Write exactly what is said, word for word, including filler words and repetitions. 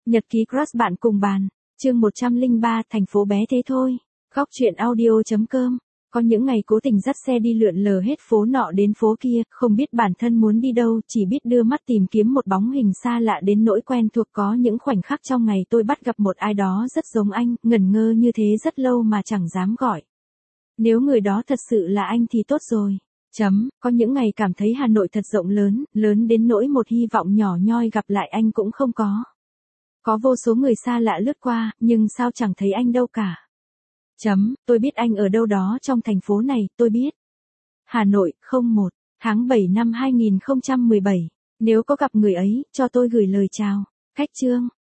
Nhật ký crush bạn cùng bàn, chương một trăm lẻ ba, thành phố bé thế thôi. Góc truyện audio.com. Có những ngày cố tình dắt xe đi lượn lờ hết phố nọ đến phố kia, không biết bản thân muốn đi đâu, chỉ biết đưa mắt tìm kiếm một bóng hình xa lạ đến nỗi quen thuộc. Có những khoảnh khắc trong ngày tôi bắt gặp một ai đó rất giống anh, ngẩn ngơ như thế rất lâu mà chẳng dám gọi. Nếu người đó thật sự là anh thì tốt rồi. Chấm, có những ngày cảm thấy Hà Nội thật rộng lớn, lớn đến nỗi một hy vọng nhỏ nhoi gặp lại anh cũng không có. Có vô số người xa lạ lướt qua, nhưng sao chẳng thấy anh đâu cả. Chấm, tôi biết anh ở đâu đó trong thành phố này, tôi biết. Hà Nội, không một, tháng bảy năm hai nghìn không trăm mười bảy. Nếu có gặp người ấy, cho tôi gửi lời chào. Cách chương.